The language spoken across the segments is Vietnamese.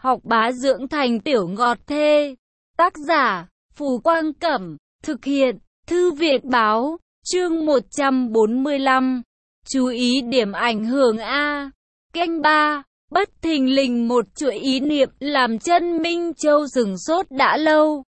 học bá dưỡng thành tiểu ngọt thê. Tác giả, Phù Quang Cẩm, thực hiện, Thư viện Báo, chương 145. Chú ý điểm ảnh hưởng A. Canh 3. Bất thình lình một chuỗi ý niệm làm chân Minh Châu sửng sốt đã lâu.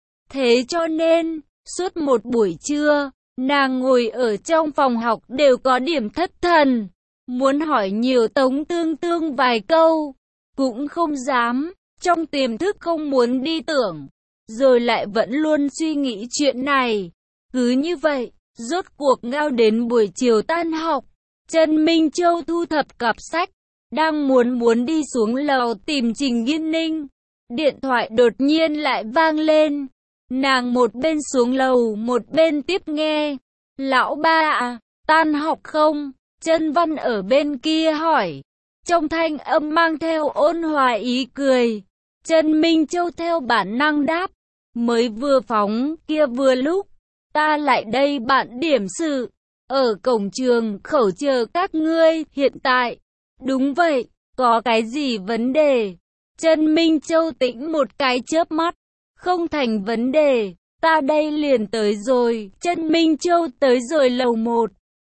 Thế cho nên, suốt một buổi trưa, nàng ngồi ở trong phòng học đều có điểm thất thần. Muốn hỏi nhiều Tống Tương Tương vài câu, cũng không dám, trong tiềm thức không muốn đi tưởng, rồi lại vẫn luôn suy nghĩ chuyện này. Cứ như vậy, rốt cuộc ngao đến buổi chiều tan học, Trần Minh Châu thu thập cặp sách, đang muốn đi xuống lầu tìm Trình Nghiên Ninh. Điện thoại đột nhiên lại vang lên, nàng một bên xuống lầu một bên tiếp nghe. Lão ba à, tan học không? Trân Văn ở bên kia hỏi, trong thanh âm mang theo ôn hòa ý cười. Trần Minh Châu theo bản năng đáp, mới vừa phóng kia vừa lúc, ta lại đây bạn điểm sự, ở cổng trường khẩu chờ các ngươi, hiện tại. Đúng vậy, có cái gì vấn đề? Trần Minh Châu tĩnh một cái chớp mắt, không thành vấn đề, ta đây liền tới rồi. Trần Minh Châu tới rồi lầu 1.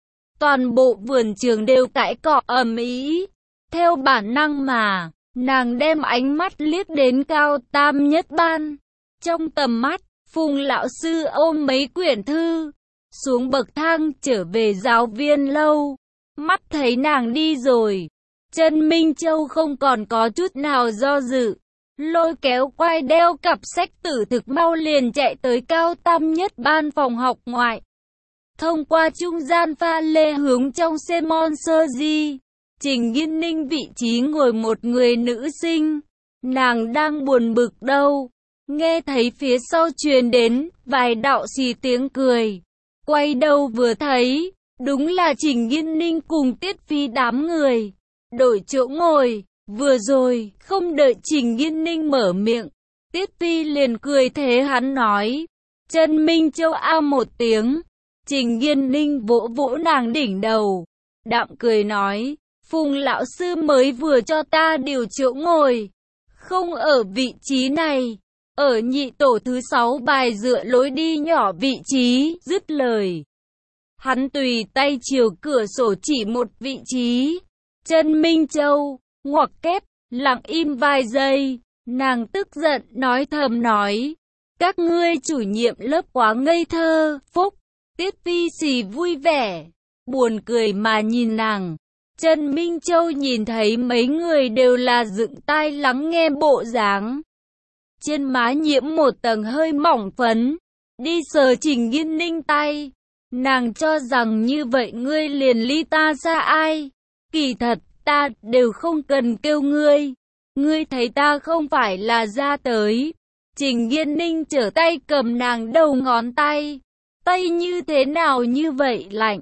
Toàn bộ vườn trường đều cãi cọ ầm ĩ. Theo bản năng mà, nàng đem ánh mắt liếc đến cao tam nhất ban. Trong tầm mắt, Phùng lão sư ôm mấy quyển thư, xuống bậc thang trở về giáo viên lâu. Mắt thấy nàng đi rồi, Trần Minh Châu không còn có chút nào do dự, lôi kéo quai đeo cặp sách tử thực mau liền chạy tới cao tam nhất ban phòng học ngoại. Thông qua trung gian pha lê hướng trong xe Monserrat, Trình Nghiên Ninh vị trí ngồi một người nữ sinh. Nàng đang buồn bực đâu, nghe thấy phía sau truyền đến vài đạo xì tiếng cười. Quay đầu vừa thấy, đúng là Trình Nghiên Ninh cùng Tiết Phi đám người. Đổi chỗ ngồi, vừa rồi, không đợi Trình Nghiên Ninh mở miệng, Tiết Phi liền cười thế hắn nói. Trần Minh Châu a một tiếng. Trình Nghiên Ninh vỗ vỗ nàng đỉnh đầu, đạm cười nói, Phùng lão sư mới vừa cho ta điều chỗ ngồi, không ở vị trí này, ở nhị tổ thứ 6 bài dựa lối đi nhỏ vị trí. Dứt lời, hắn tùy tay chiều cửa sổ chỉ một vị trí. Trần Minh Châu ngoặc kép, lặng im vài giây, nàng tức giận nói thầm nói, các ngươi chủ nhiệm lớp quá ngây thơ. Phúc. Tiết Phi xì vui vẻ, buồn cười mà nhìn nàng. Trần Minh Châu nhìn thấy mấy người đều là dựng tai lắng nghe bộ dáng. Trên má nhiễm một tầng hơi mỏng phấn, đi sờ Trình Nghiên Ninh tay. Nàng cho rằng như vậy ngươi liền ly ta ra ai? Kỳ thật, ta đều không cần kêu ngươi. Ngươi thấy ta không phải là ra tới. Trình Nghiên Ninh trở tay cầm nàng đầu ngón tay. Tay như thế nào như vậy lạnh?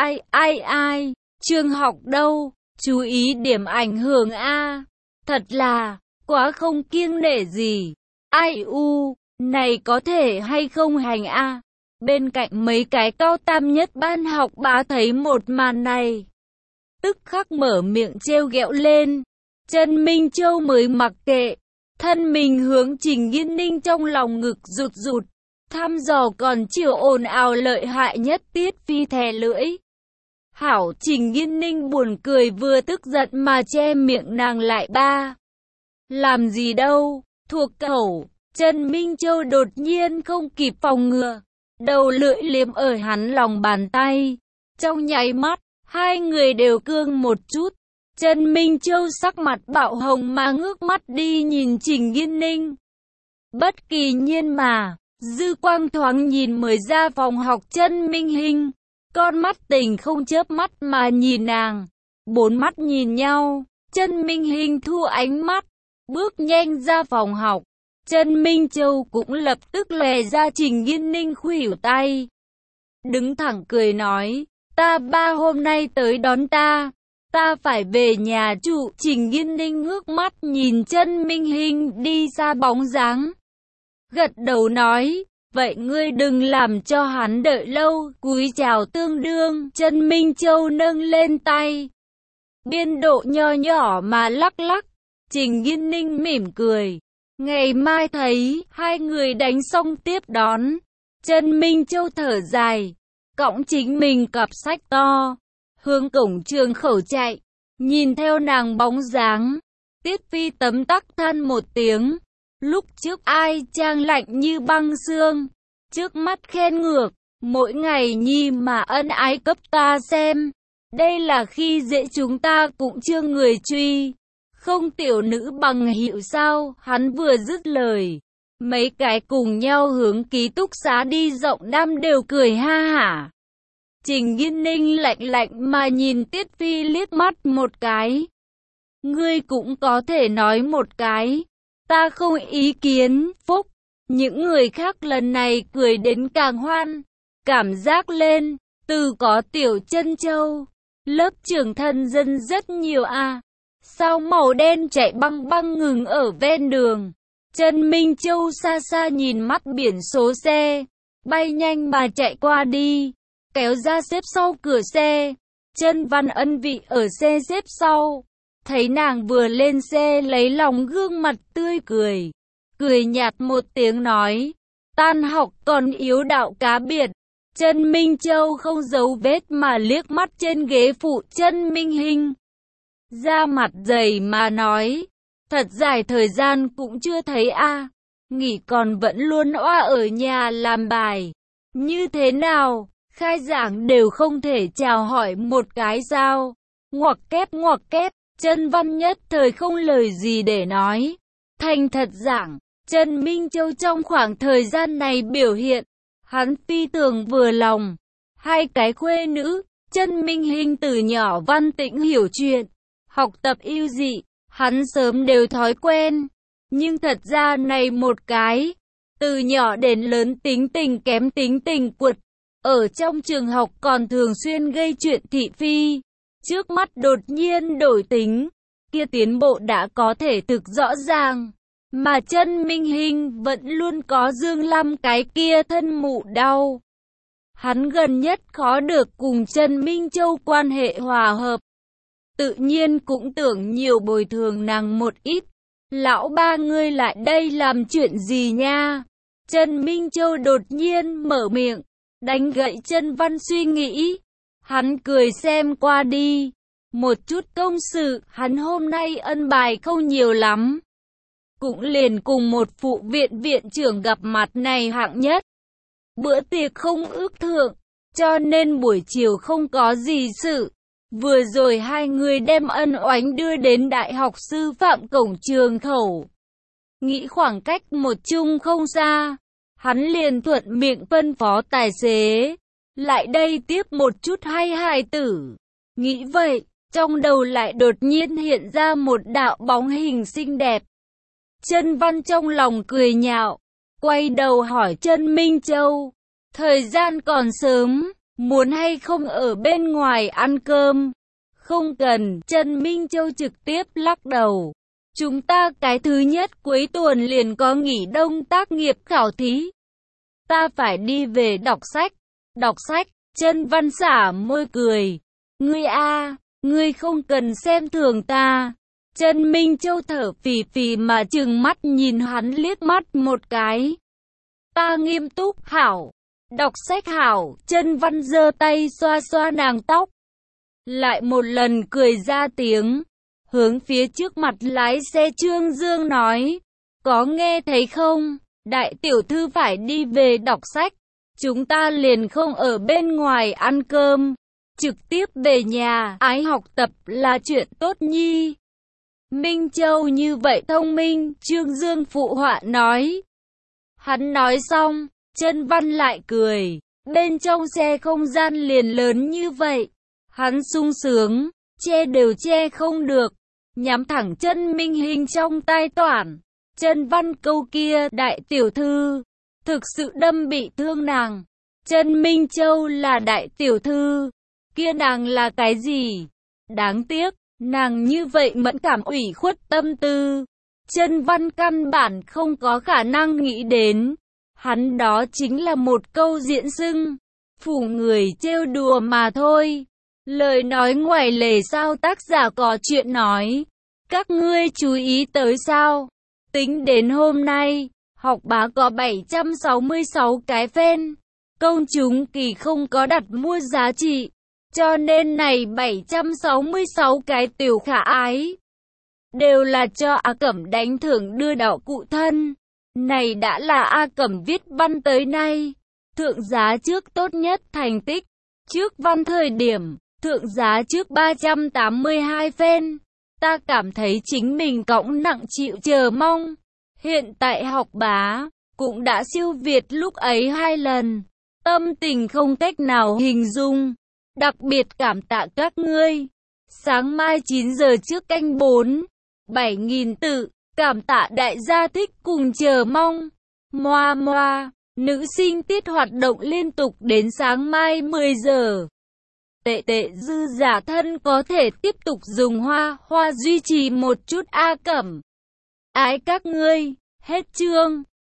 Ai, trường học đâu? Chú ý điểm ảnh hưởng A. Thật là, quá không kiêng nể gì. Ai u, này có thể hay không hành A? Bên cạnh mấy cái cao tam nhất ban học bá thấy một màn này, tức khắc mở miệng trêu ghẹo lên. Trần Minh Châu mới mặc kệ, thân mình hướng Trình Nghiên Ninh trong lòng ngực rụt rụt. Thăm dò còn chiều ồn ào lợi hại nhất. Tiết Phi thè lưỡi. Hảo. Trình Nghiên Ninh buồn cười vừa tức giận mà che miệng nàng lại. Ba, làm gì đâu, thuộc cẩu. Trần Minh Châu đột nhiên không kịp phòng ngừa, đầu lưỡi liếm ở hắn lòng bàn tay. Trong nháy mắt, hai người đều cương một chút. Trần Minh Châu sắc mặt bạo hồng mà ngước mắt đi nhìn Trình Nghiên Ninh. Bất kỳ nhiên mà, dư quang thoáng nhìn mới ra phòng học Trần Minh Hinh, con mắt tình không chớp mắt mà nhìn nàng. Bốn mắt nhìn nhau, Trần Minh Hinh thu ánh mắt, bước nhanh ra phòng học. Trần Minh Châu cũng lập tức lè ra Trình Nghiên Ninh khuỷu tay, đứng thẳng cười nói, ta ba hôm nay tới đón ta phải về nhà trụ. Trình Nghiên Ninh ngước mắt nhìn Trần Minh Hinh đi xa bóng dáng, gật đầu nói, vậy ngươi đừng làm cho hắn đợi lâu. Cúi chào tương đương, Trần Minh Châu nâng lên tay, biên độ nho nhỏ mà lắc lắc, Trình Nghiên Ninh mỉm cười. Ngày mai thấy hai người đánh xong tiếp đón. Trần Minh Châu thở dài, cõng chính mình cặp sách to, hướng cổng trường khẩu chạy. Nhìn theo nàng bóng dáng, Tiết Phi tấm tắc than một tiếng. Lúc trước ai trang lạnh như băng xương, trước mắt khen ngược, mỗi ngày nhi mà ân ái cấp ta xem. Đây là khi dễ chúng ta cũng chưa người truy. Không tiểu nữ bằng hữu sao? Hắn vừa dứt lời, mấy cái cùng nhau hướng ký túc xá đi rộng Nam đều cười ha hả. Trình Nghiên Ninh lạnh lạnh mà nhìn Tiết Phi liếc mắt một cái. Ngươi cũng có thể nói một cái, ta không ý kiến. Phúc, những người khác lần này cười đến càng hoan, cảm giác lên, từ có Tiểu Chân Châu, lớp trưởng thân dân rất nhiều à. Sao màu đen chạy băng băng ngừng ở ven đường. Trần Minh Châu xa xa nhìn mắt biển số xe, bay nhanh mà chạy qua đi, kéo ra xếp sau cửa xe. Trần Văn Ân vị ở xe xếp sau, thấy nàng vừa lên xe lấy lòng gương mặt tươi cười, cười nhạt một tiếng nói, tan học còn yếu đạo cá biệt. Trần Minh Châu không giấu vết mà liếc mắt trên ghế phụ Trần Minh Hinh, da mặt dày mà nói, thật dài thời gian cũng chưa thấy a, nghỉ còn vẫn luôn oa ở nhà làm bài. Như thế nào, khai giảng đều không thể chào hỏi một cái sao? Ngoặc kép, Trần Văn nhất thời không lời gì để nói. Thành thật giảng, Trần Minh Châu trong khoảng thời gian này biểu hiện, hắn phi thường vừa lòng. Hai cái khuê nữ, Trần Minh Hinh từ nhỏ văn tĩnh hiểu chuyện, học tập ưu dị, hắn sớm đều thói quen. Nhưng thật ra này một cái, từ nhỏ đến lớn tính tình kém, tính tình quật, ở trong trường học còn thường xuyên gây chuyện thị phi. Trước mắt đột nhiên đổi tính, kia tiến bộ đã có thể thực rõ ràng. Mà Trần Minh Hinh vẫn luôn có Dương Lâm cái kia thân mụ đau. Hắn gần nhất khó được cùng Trần Minh Châu quan hệ hòa hợp, tự nhiên cũng tưởng nhiều bồi thường nàng một ít. Lão ba ngươi lại đây làm chuyện gì nha? Trần Minh Châu đột nhiên mở miệng, đánh gậy Trần Văn suy nghĩ. Hắn cười xem qua đi, một chút công sự, hắn hôm nay ân bài không nhiều lắm. Cũng liền cùng một phụ viện viện trưởng gặp mặt này hạng nhất. Bữa tiệc không ước thượng, cho nên buổi chiều không có gì sự. Vừa rồi hai người đem ân oánh đưa đến Đại học Sư phạm cổng trường khẩu. Nghĩ khoảng cách một chung không xa, hắn liền thuận miệng phân phó tài xế, lại đây tiếp một chút hay hài tử. Nghĩ vậy, trong đầu lại đột nhiên hiện ra một đạo bóng hình xinh đẹp. Trần Văn trong lòng cười nhạo, quay đầu hỏi Trần Minh Châu, thời gian còn sớm, muốn hay không ở bên ngoài ăn cơm? Không cần, Trần Minh Châu trực tiếp lắc đầu. Chúng ta cái thứ nhất cuối tuần liền có nghỉ đông tác nghiệp khảo thí. Ta phải đi về đọc sách. Đọc sách, Trần Văn xả môi cười. Ngươi a, ngươi không cần xem thường ta. Trần Minh Châu thở phì phì mà trừng mắt nhìn hắn liếc mắt một cái. Ta nghiêm túc, hảo. Đọc sách hảo, Trần Văn giơ tay xoa xoa nàng tóc. Lại một lần cười ra tiếng, hướng phía trước mặt lái xe Trương Dương nói, có nghe thấy không, đại tiểu thư phải đi về đọc sách, chúng ta liền không ở bên ngoài ăn cơm, trực tiếp về nhà, ái học tập là chuyện tốt nhi. Minh Châu như vậy thông minh, Trương Dương phụ họa nói. Hắn nói xong, Trần Văn lại cười, bên trong xe không gian liền lớn như vậy. Hắn sung sướng, che đều che không được, nhắm thẳng Trần Minh Hinh trong tai toản. Trần Văn câu kia, đại tiểu thư, thực sự đâm bị thương nàng. Trần Minh Châu là đại tiểu thư, kia nàng là cái gì? Đáng tiếc, nàng như vậy mẫn cảm ủy khuất tâm tư. Trần Văn căn bản không có khả năng nghĩ đến. Hắn đó chính là một câu diễn xưng, phủ người trêu đùa mà thôi. Lời nói ngoài lề sao tác giả có chuyện nói. Các ngươi chú ý tới sao? Tính đến hôm nay, học bá có 766 cái fan. Công chúng kỳ không có đặt mua giá trị. Cho nên này 766 cái tiểu khả ái đều là cho A Cẩm đánh thưởng đưa đạo cụ thân. Này đã là A Cẩm viết văn tới nay thượng giá trước tốt nhất thành tích. Trước văn thời điểm, thượng giá trước 382 fan. Ta cảm thấy chính mình cõng nặng chịu chờ mong. Hiện tại học bá cũng đã siêu việt lúc ấy 2 lần. Tâm tình không cách nào hình dung. Đặc biệt cảm tạ các ngươi. Sáng mai 9 giờ trước canh 4, 7.000 tự. Cảm tạ đại gia thích cùng chờ mong. Moa moa, nữ sinh tiết hoạt động liên tục đến sáng mai 10 giờ. Tệ tệ dư giả thân có thể tiếp tục dùng hoa duy trì một chút A Cẩm. Ái các ngươi, hết chương.